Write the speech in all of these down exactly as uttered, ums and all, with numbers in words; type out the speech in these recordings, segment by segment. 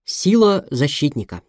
Сила защитника.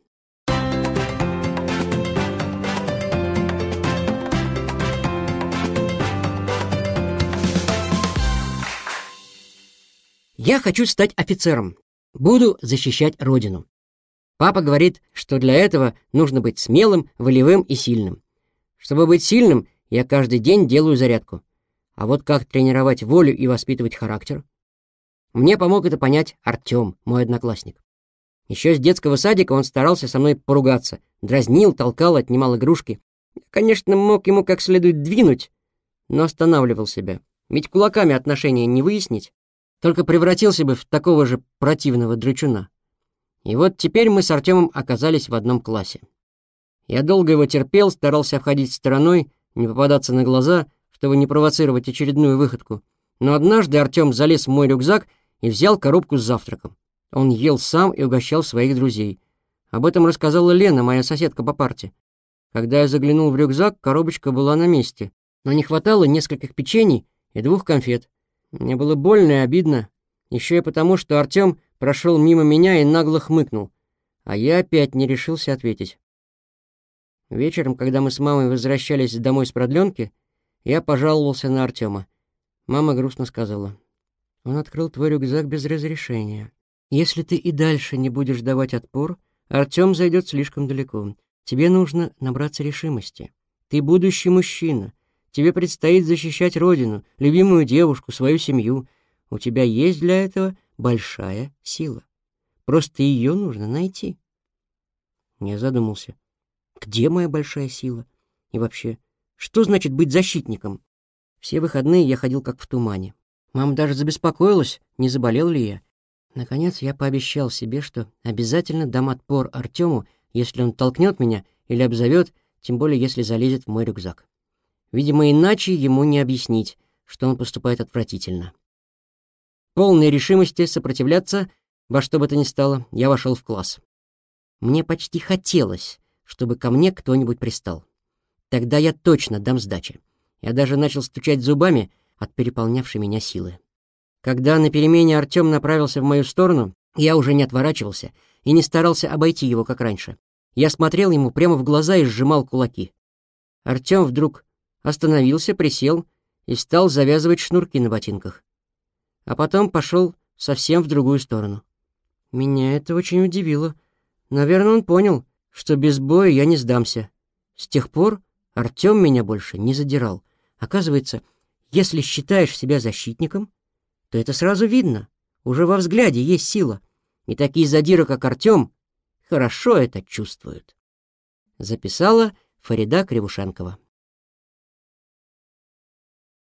Я хочу стать офицером. Буду защищать родину. Папа говорит, что для этого нужно быть смелым, волевым и сильным. Чтобы быть сильным, я каждый день делаю зарядку. А вот как тренировать волю и воспитывать характер? Мне помог это понять Артем, мой одноклассник. Еще с детского садика он старался со мной поругаться, дразнил, толкал, отнимал игрушки. Я, конечно, мог ему как следует двинуть, но останавливал себя. Ведь кулаками отношения не выяснить, только превратился бы в такого же противного драчуна. И вот теперь мы с Артемом оказались в одном классе. Я долго его терпел, старался обходить стороной, не попадаться на глаза, чтобы не провоцировать очередную выходку. Но однажды Артем залез в мой рюкзак и взял коробку с завтраком. Он ел сам и угощал своих друзей. Об этом рассказала Лена, моя соседка по парте. Когда я заглянул в рюкзак, коробочка была на месте, но не хватало нескольких печений и двух конфет. Мне было больно и обидно, еще и потому, что Артем прошел мимо меня и нагло хмыкнул, а я опять не решился ответить. Вечером, когда мы с мамой возвращались домой с продленки, я пожаловался на Артема. Мама грустно сказала: «Он открыл твой рюкзак без разрешения. Если ты и дальше не будешь давать отпор, Артем зайдет слишком далеко. Тебе нужно набраться решимости. Ты будущий мужчина. Тебе предстоит защищать родину, любимую девушку, свою семью. У тебя есть для этого большая сила. Просто ее нужно найти». Я задумался. Где моя большая сила? И вообще, что значит быть защитником? Все выходные я ходил как в тумане. Мама даже забеспокоилась, не заболел ли я. Наконец я пообещал себе, что обязательно дам отпор Артему, если он толкнет меня или обзовет, тем более если залезет в мой рюкзак. Видимо, иначе ему не объяснить, что он поступает отвратительно. Полной решимости сопротивляться во что бы то ни стало, я вошел в класс. Мне почти хотелось, чтобы ко мне кто-нибудь пристал. Тогда я точно дам сдачи. Я даже начал стучать зубами от переполнявшей меня силы. Когда на перемене Артем направился в мою сторону, я уже не отворачивался и не старался обойти его, как раньше. Я смотрел ему прямо в глаза и сжимал кулаки. Артем вдруг остановился, присел и стал завязывать шнурки на ботинках. А потом пошел совсем в другую сторону. Меня это очень удивило. Наверное, он понял, что без боя я не сдамся. С тех пор Артем меня больше не задирал. Оказывается, если считаешь себя защитником, то это сразу видно. Уже во взгляде есть сила. И такие задиры, как Артем, хорошо это чувствуют. Записала Фарида Кривушенкова.